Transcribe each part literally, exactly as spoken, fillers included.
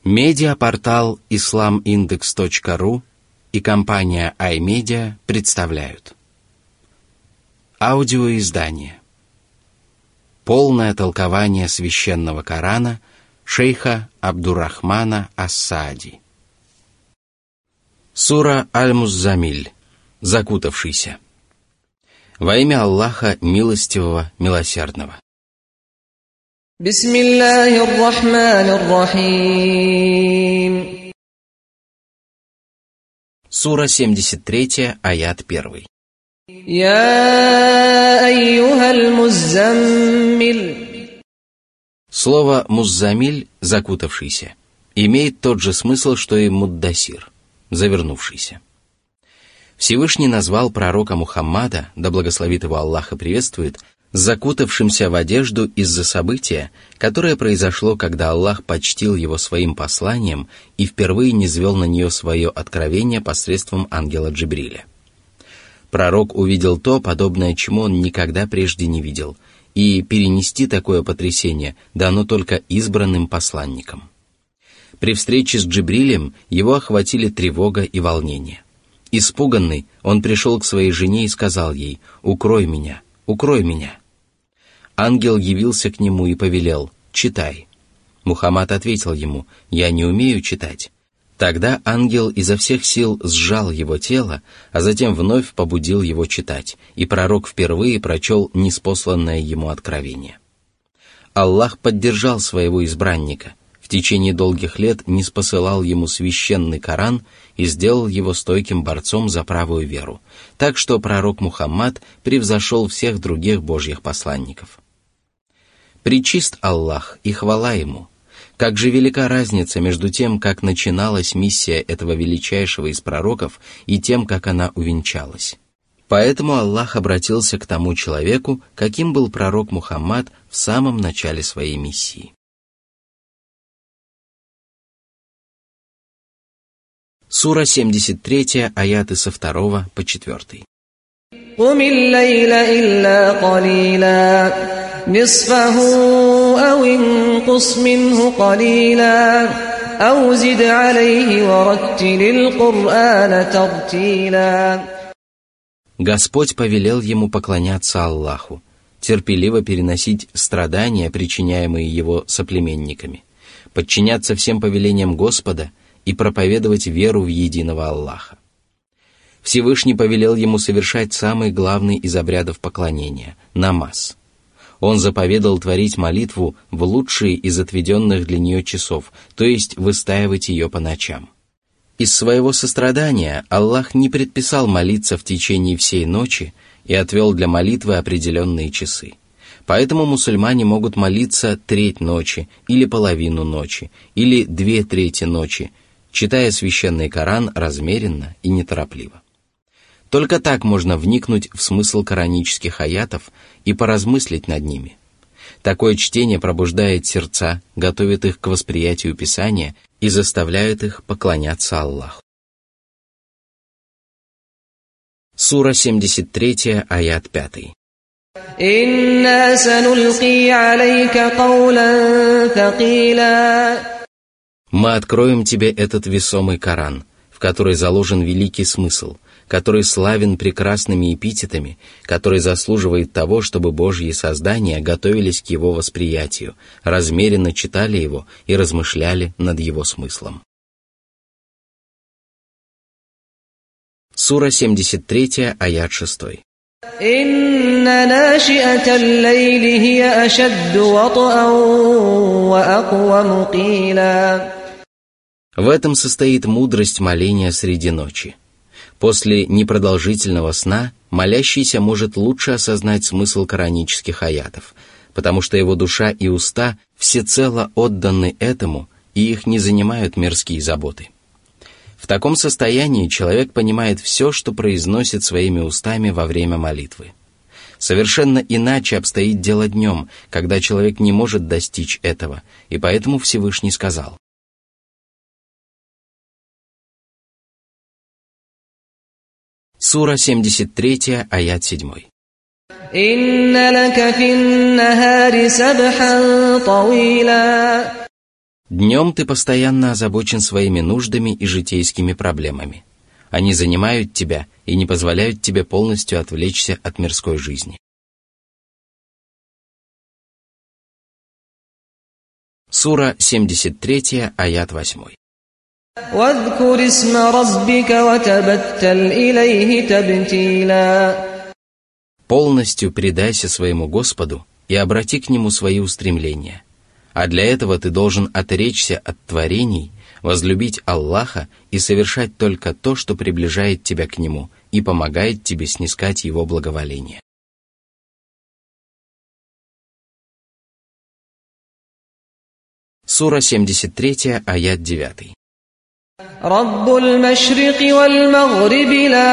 Медиапортал ислам индекс точка ру и компания iMedia представляют аудиоиздание «Полное толкование священного Корана» шейха Абдуррахмана ас-Саади. Сура Аль-Муззамиль, закутавшийся. Во имя Аллаха Милостивого, Милосердного. Бисмиллахир-рахманир-рахим. Сура семьдесят три, аят один. Я айюхаль муззаммиль. Слово «муззамиль» — закутавшийся — имеет тот же смысл, что и муддасир — завернувшийся. Всевышний назвал пророка Мухаммада, да благословит его Аллах и приветствует, закутавшимся в одежду из-за события, которое произошло, когда Аллах почтил его своим посланием и впервые низвел на нее свое откровение посредством ангела Джибриля. Пророк увидел то, подобное чему он никогда прежде не видел, и перенести такое потрясение дано только избранным посланникам. При встрече с Джибрилем его охватили тревога и волнение. Испуганный, он пришел к своей жене и сказал ей: «Укрой меня, укрой меня». Ангел явился к нему и повелел: «Читай». Мухаммад ответил ему: «Я не умею читать». Тогда ангел изо всех сил сжал его тело, а затем вновь побудил его читать, и пророк впервые прочел ниспосланное ему откровение. Аллах поддержал своего избранника, в течение долгих лет ниспосылал ему священный Коран и сделал его стойким борцом за правую веру, так что пророк Мухаммад превзошел всех других божьих посланников. Пречист Аллах и хвала Ему! Как же велика разница между тем, как начиналась миссия этого величайшего из пророков, и тем, как она увенчалась. Поэтому Аллах обратился к тому человеку, каким был пророк Мухаммад в самом начале своей миссии. Сура семьдесят три, аяты со второго по четвертый. Кумил лейля илля калиля. نصفه أو انقص منه قليلا أو زد عليه ورتل القرآن ترتيلا. Господь повелел ему поклоняться Аллаху, терпеливо переносить страдания, причиняемые его соплеменниками, подчиняться всем повелениям Господа и проповедовать веру в единого Аллаха. Всевышний повелел ему совершать самый главный из обрядов поклонения – намаз. Он заповедал творить молитву в лучшие из отведенных для нее часов, то есть выстаивать ее по ночам. Из своего сострадания Аллах не предписал молиться в течение всей ночи и отвел для молитвы определенные часы. Поэтому мусульмане могут молиться треть ночи, или половину ночи, или две трети ночи, читая священный Коран размеренно и неторопливо. Только так можно вникнуть в смысл коранических аятов и поразмыслить над ними. Такое чтение пробуждает сердца, готовит их к восприятию Писания и заставляет их поклоняться Аллаху. Сура семьдесят три, аят пять. «Инна санулки алейка каулян такила». Мы откроем тебе этот весомый Коран, в который заложен великий смысл, который славен прекрасными эпитетами, который заслуживает того, чтобы Божьи создания готовились к его восприятию, размеренно читали его и размышляли над его смыслом. Сура семьдесят три, аят шесть. «Инна нашиатал лейли хия ашадду ват'ан ва акваму қила». В этом состоит мудрость моления среди ночи. После непродолжительного сна молящийся может лучше осознать смысл коранических аятов, потому что его душа и уста всецело отданы этому, и их не занимают мирские заботы. В таком состоянии человек понимает все, что произносит своими устами во время молитвы. Совершенно иначе обстоит дело днем, когда человек не может достичь этого, и поэтому Всевышний сказал: Сура семьдесят три, аят семь. «Инна лака фин-нахари сабхан тавила». Днем ты постоянно озабочен своими нуждами и житейскими проблемами. Они занимают тебя и не позволяют тебе полностью отвлечься от мирской жизни. Сура семьдесят три, аят восемь. وَاذْكُرِ اسْمَ رَبِّكَ وَتَبَتَّلْ إِلَيْهِ تَبْتِيلًا. Полностью предайся своему Господу и обрати к Нему свои устремления. А для этого ты должен отречься от творений, возлюбить Аллаха и совершать только то, что приближает тебя к Нему и помогает тебе снискать Его благоволение. Сура семьдесят три, аят девять. رب المشرق والمغرب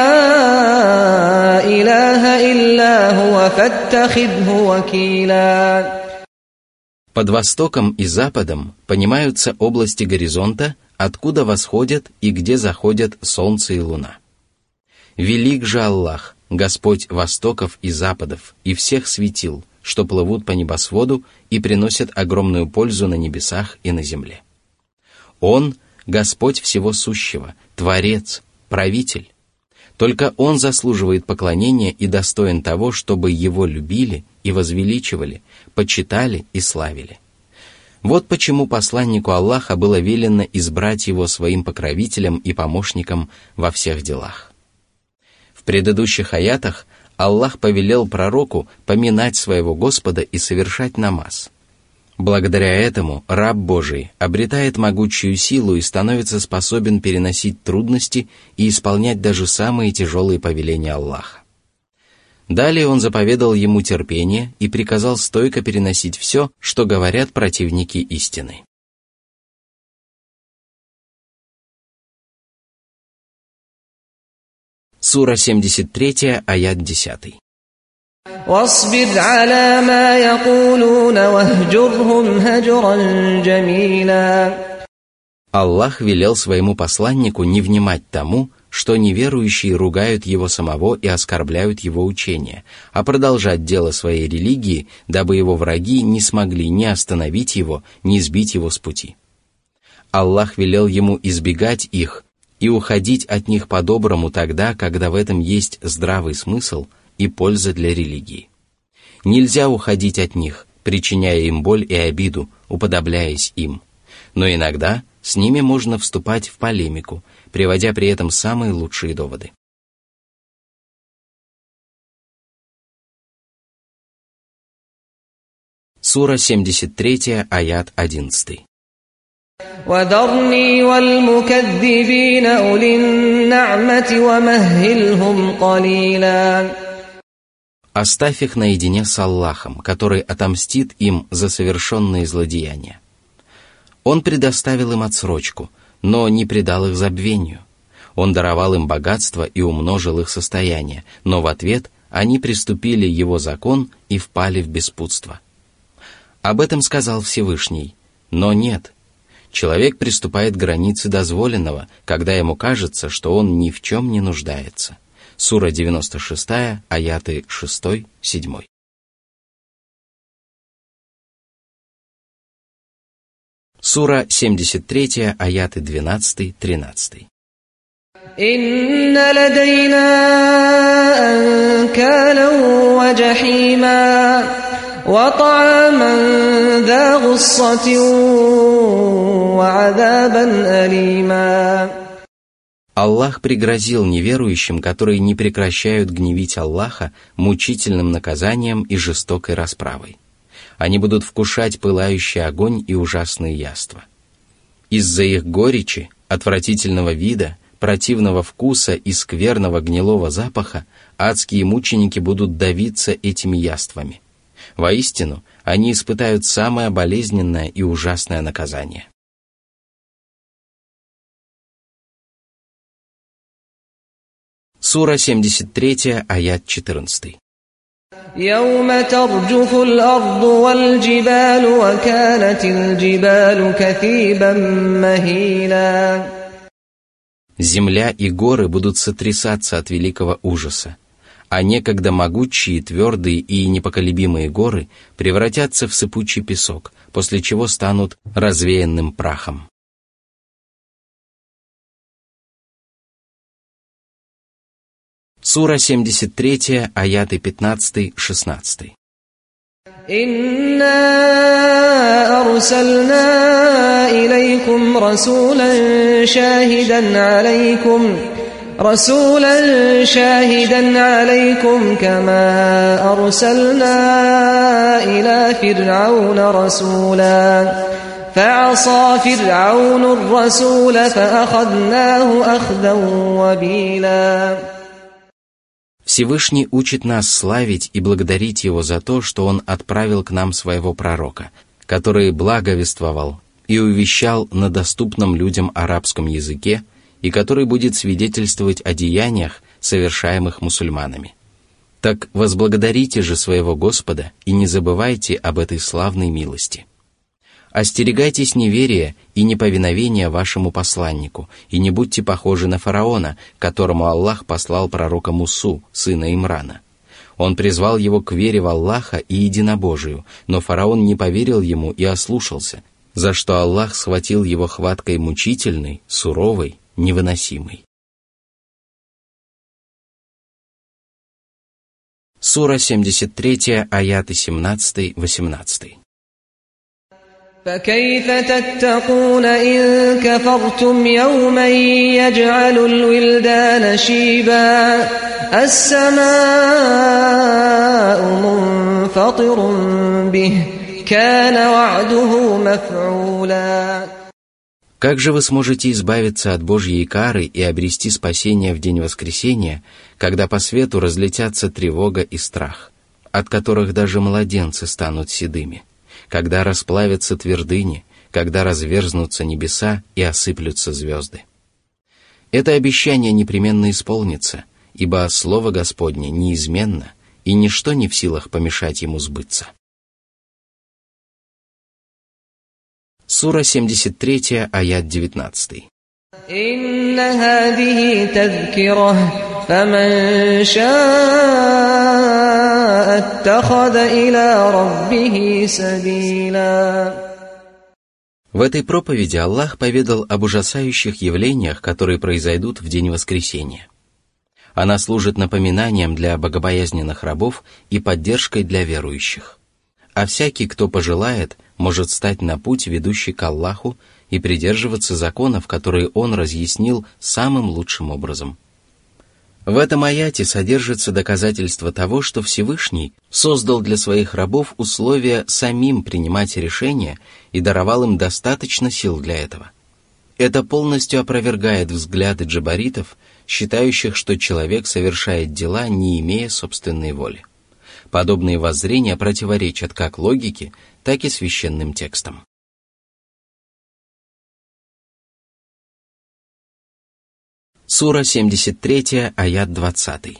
لا إله إلا هو فاتخذه وكيلا. Под востоком и западом понимаются области горизонта, откуда восходят и где заходят солнце и луна. Велик же Аллах, Господь востоков и западов, и всех светил, что плывут по небосводу и приносят огромную пользу на небесах и на земле. Он — Господь всего сущего, Творец, Правитель. Только Он заслуживает поклонения и достоин того, чтобы Его любили и возвеличивали, почитали и славили. Вот почему посланнику Аллаха было велено избрать его своим покровителем и помощником во всех делах. В предыдущих аятах Аллах повелел пророку поминать своего Господа и совершать намаз. Благодаря этому раб Божий обретает могучую силу и становится способен переносить трудности и исполнять даже самые тяжелые повеления Аллаха. Далее он заповедал ему терпение и приказал стойко переносить все, что говорят противники истины. Сура семьдесят три, аят десять. واصبر على ما يقولون واهجرهم هجرا جميلا. Аллах велел своему посланнику не внимать тому, что неверующие ругают его самого и оскорбляют его учение, а продолжать дело своей религии, дабы его враги не смогли ни остановить его, ни сбить его с пути. Аллах велел ему избегать их и уходить от них по-доброму тогда, когда в этом есть здравый смысл и польза для религии. Нельзя уходить от них, причиняя им боль и обиду, уподобляясь им. Но иногда с ними можно вступать в полемику, приводя при этом самые лучшие доводы. Сура семьдесят три, аят одиннадцать. وَذَرْنِي وَالْمُكَذِّبِينَ أُولِي النَّعْمَةِ وَمَهِّلْهُمْ قَلِيلًا. Оставь их наедине с Аллахом, который отомстит им за совершенные злодеяния. Он предоставил им отсрочку, но не предал их забвению. Он даровал им богатство и умножил их состояние, но в ответ они приступили его закон и впали в беспутство. Об этом сказал Всевышний, но нет. Человек приступает к границе дозволенного, когда ему кажется, что он ни в чем не нуждается. Сура девяносто шесть, аяты шесть семь. Сура семьдесят три, аяты двенадцать тринадцать. «Инна ладайна анкалан ва джахима ва та'аман дha гуссатин ва азабан алима». Аллах пригрозил неверующим, которые не прекращают гневить Аллаха, мучительным наказанием и жестокой расправой. Они будут вкушать пылающий огонь и ужасные яства. Из-за их горечи, отвратительного вида, противного вкуса и скверного гнилого запаха адские мученики будут давиться этими яствами. Воистину, они испытают самое болезненное и ужасное наказание. Сура семьдесят три, аят четырнадцать. يَوْمَ تَرْجُفُ الْأَرْضُ وَالْجِبَالُ وَكَانَتِ الْجِبَالُ كَثِيبًا مَهِيلًا. Земля и горы будут сотрясаться от великого ужаса, а некогда могучие, твердые и непоколебимые горы превратятся в сыпучий песок, после чего станут развеянным прахом. Сура семьдесят три, аяты пятнадцать-шестнадцать. «Инна арсална илейкум расулян шахидан алейкум расулян шахидан алейкум кама арсална иля фир'ауна расуля фа'аса фир'ауну расуля фа'ахаднаху ахдан вабила». Всевышний учит нас славить и благодарить Его за то, что Он отправил к нам своего пророка, который благовествовал и увещал на доступном людям арабском языке и который будет свидетельствовать о деяниях, совершаемых мусульманами. Так возблагодарите же своего Господа и не забывайте об этой славной милости. Остерегайтесь неверия и неповиновения вашему посланнику, и не будьте похожи на фараона, которому Аллах послал пророка Мусу, сына Имрана. Он призвал его к вере в Аллаха и единобожию, но фараон не поверил ему и ослушался, за что Аллах схватил его хваткой мучительной, суровой, невыносимой. Сура семьдесят три, аяты семнадцать-восемнадцать. فكيف تتقون إن كفرتم يوما يجعل الولدان شيبا السماء منفطر به كان وعده مفعولا. Как же вы сможете избавиться от Божьей кары и обрести спасение в день воскресения, когда по свету разлетятся тревога и страх, от которых даже младенцы станут седыми? Когда расплавятся твердыни, когда разверзнутся небеса и осыплются звезды. Это обещание непременно исполнится, ибо Слово Господне неизменно, и ничто не в силах помешать ему сбыться. Сура семьдесят три, аят девятнадцать. «Инна хадихи тазкира, фаман шаа аттахада иля раббихи сабила». В этой проповеди Аллах поведал об ужасающих явлениях, которые произойдут в день воскресения. Она служит напоминанием для богобоязненных рабов и поддержкой для верующих. А всякий, кто пожелает, может стать на путь, ведущий к Аллаху, и придерживаться законов, которые Он разъяснил самым лучшим образом. В этом аяте содержится доказательство того, что Всевышний создал для своих рабов условия самим принимать решения и даровал им достаточно сил для этого. Это полностью опровергает взгляды джабаритов, считающих, что человек совершает дела, не имея собственной воли. Подобные воззрения противоречат как логике, так и священным текстам. Сура семьдесят три, аят двадцать.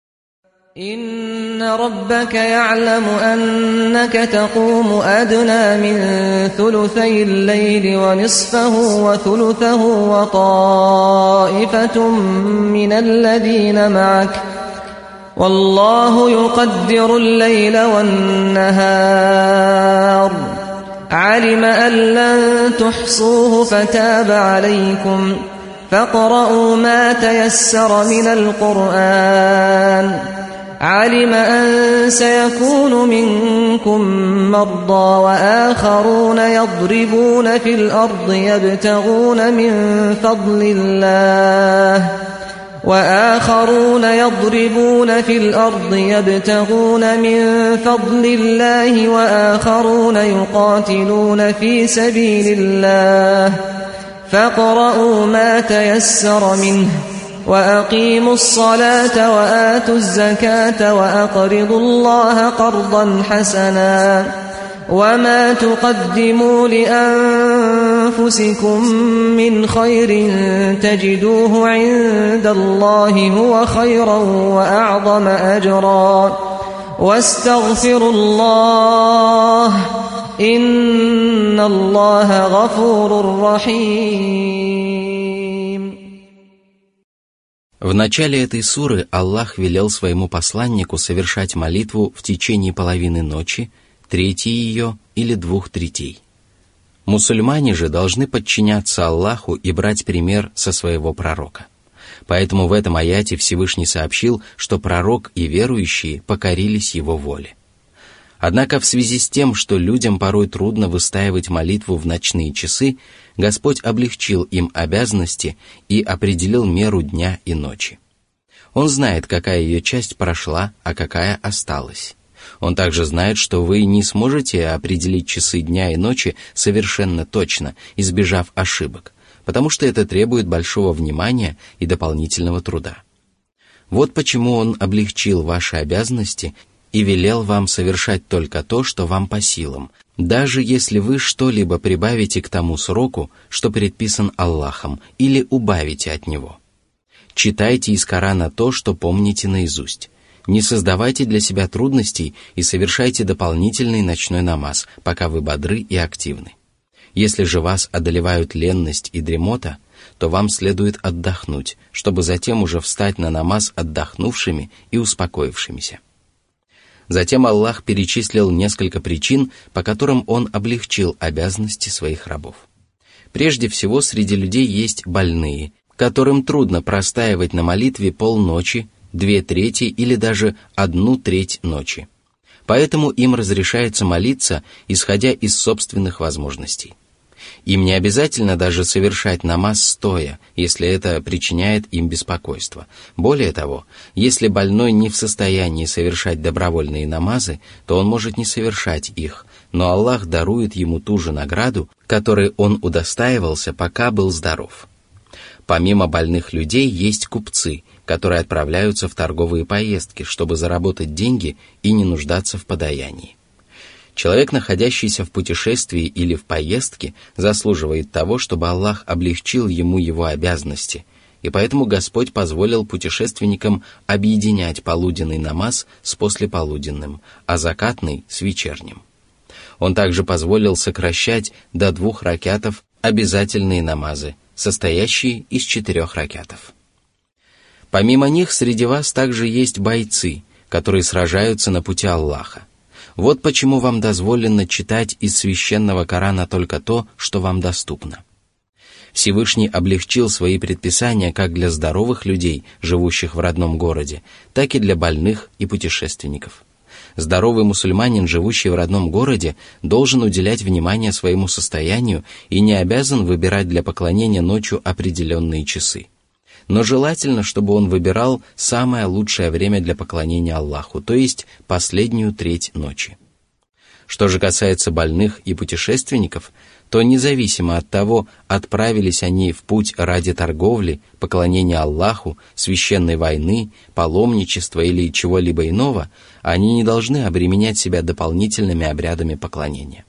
«Инна раббака я'ламу аннака такуму адна мин thuluthay al-layli wa nisfahu wa thuluthahu wa ta'ifatun min alladhina ma'ak wallahu yuqaddiru al-layla wan-nahar alima an lan tuhsuhu fataba alaykum فاقرؤوا ما تيسر من القرآن علم أن سيكون منكم مرضى وآخرون يضربون في الأرض يبتغون من فضل الله وآخرون يضربون في الأرض يبتغون من فضل الله وآخرون يقاتلون في سبيل الله فاقرؤوا ما تيسر منه وأقيموا الصلاة وآتوا الزكاة وأقرضوا الله قرضا حسنا وما تقدموا لأنفسكم من خير تجدوه عند الله هو خيرا وأعظم أجرا واستغفروا الله إن الله غفور رحيم. В начале этой суры Аллах велел своему посланнику совершать молитву в течение половины ночи, трети ее или двух третей. Мусульмане же должны подчиняться Аллаху и брать пример со своего пророка. Поэтому в этом аяте Всевышний сообщил, что пророк и верующие покорились его воле. Однако в связи с тем, что людям порой трудно выстаивать молитву в ночные часы, Господь облегчил им обязанности и определил меру дня и ночи. Он знает, какая ее часть прошла, а какая осталась. Он также знает, что вы не сможете определить часы дня и ночи совершенно точно, избежав ошибок, потому что это требует большого внимания и дополнительного труда. Вот почему Он облегчил ваши обязанности и велел вам совершать только то, что вам по силам, даже если вы что-либо прибавите к тому сроку, что предписан Аллахом, или убавите от него. Читайте из Корана то, что помните наизусть. Не создавайте для себя трудностей и совершайте дополнительный ночной намаз, пока вы бодры и активны. Если же вас одолевают ленность и дремота, то вам следует отдохнуть, чтобы затем уже встать на намаз отдохнувшими и успокоившимися. Затем Аллах перечислил несколько причин, по которым Он облегчил обязанности своих рабов. Прежде всего, среди людей есть больные, которым трудно простаивать на молитве полночи, две трети или даже одну треть ночи. Поэтому им разрешается молиться, исходя из собственных возможностей. Им не обязательно даже совершать намаз стоя, если это причиняет им беспокойство. Более того, если больной не в состоянии совершать добровольные намазы, то он может не совершать их, но Аллах дарует ему ту же награду, которой он удостаивался, пока был здоров. Помимо больных людей есть купцы, которые отправляются в торговые поездки, чтобы заработать деньги и не нуждаться в подаянии. Человек, находящийся в путешествии или в поездке, заслуживает того, чтобы Аллах облегчил ему его обязанности, и поэтому Господь позволил путешественникам объединять полуденный намаз с послеполуденным, а закатный с вечерним. Он также позволил сокращать до двух ракятов обязательные намазы, состоящие из четырех ракятов. Помимо них среди вас также есть бойцы, которые сражаются на пути Аллаха. Вот почему вам дозволено читать из священного Корана только то, что вам доступно. Всевышний облегчил свои предписания как для здоровых людей, живущих в родном городе, так и для больных и путешественников. Здоровый мусульманин, живущий в родном городе, должен уделять внимание своему состоянию и не обязан выбирать для поклонения ночью определенные часы. Но желательно, чтобы он выбирал самое лучшее время для поклонения Аллаху, то есть последнюю треть ночи. Что же касается больных и путешественников, то независимо от того, отправились они в путь ради торговли, поклонения Аллаху, священной войны, паломничества или чего-либо иного, они не должны обременять себя дополнительными обрядами поклонения.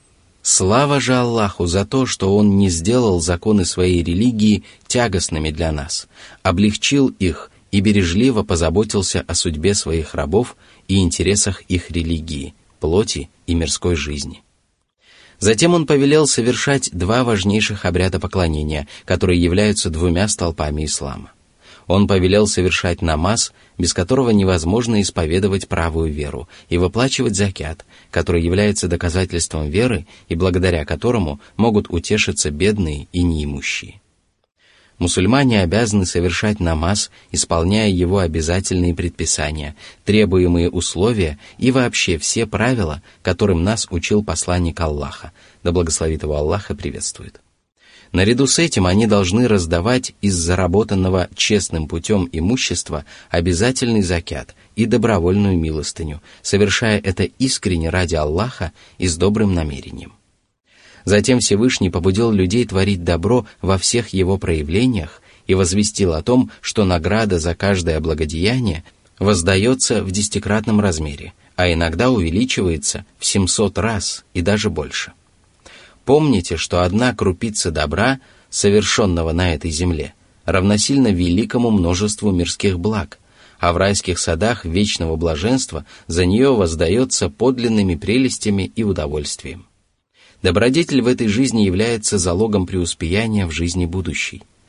Слава же Аллаху за то, что Он не сделал законы своей религии тягостными для нас, облегчил их и бережливо позаботился о судьбе своих рабов и интересах их религии, плоти и мирской жизни. Затем Он повелел совершать два важнейших обряда поклонения, которые являются двумя столпами ислама. Он повелел совершать намаз, без которого невозможно исповедовать правую веру, и выплачивать закят, который является доказательством веры и благодаря которому могут утешиться бедные и неимущие. Мусульмане обязаны совершать намаз, исполняя его обязательные предписания, требуемые условия и вообще все правила, которым нас учил посланник Аллаха, да благословит его Аллах и приветствует. Наряду с этим они должны раздавать из заработанного честным путем имущества обязательный закят и добровольную милостыню, совершая это искренне ради Аллаха и с добрым намерением. Затем Всевышний побудил людей творить добро во всех его проявлениях и возвестил о том, что награда за каждое благодеяние воздается в десятикратном размере, а иногда увеличивается в семьсот раз и даже больше. Помните, что одна крупица добра, совершенного на этой земле, равносильно великому множеству мирских благ, а в райских садах вечного блаженства за нее воздается подлинными прелестями и удовольствием. Добродетель в этой жизни является залогом преуспеяния в жизни будущей.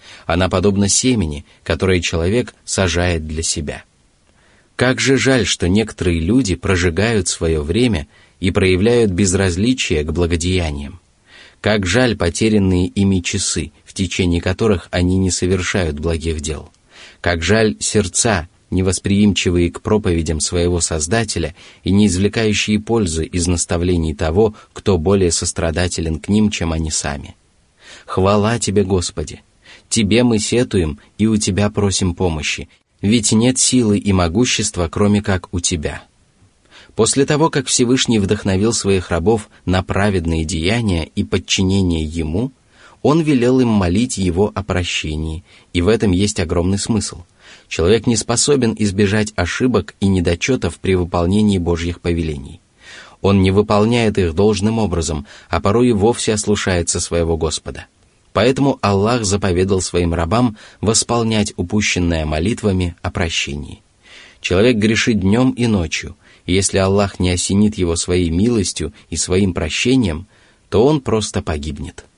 Она подобна семени, которое человек сажает для себя. Как же жаль, что некоторые люди прожигают свое время и проявляют безразличие к благодеяниям. Как жаль потерянные ими часы, в течение которых они не совершают благих дел. Как жаль сердца, невосприимчивые к проповедям своего Создателя и не извлекающие пользы из наставлений того, кто более сострадателен к ним, чем они сами. Хвала Тебе, Господи! Тебе мы сетуем и у Тебя просим помощи, ведь нет силы и могущества, кроме как у Тебя. После того, как Всевышний вдохновил своих рабов на праведные деяния и подчинение Ему, Он велел им молить Его о прощении, и в этом есть огромный смысл. Человек не способен избежать ошибок и недочетов при выполнении Божьих повелений. Он не выполняет их должным образом, а порой и вовсе ослушается своего Господа. Поэтому Аллах заповедал своим рабам восполнять упущенное молитвами о прощении. Человек грешит днем и ночью, и если Аллах не осенит его своей милостью и своим прощением, то он просто погибнет.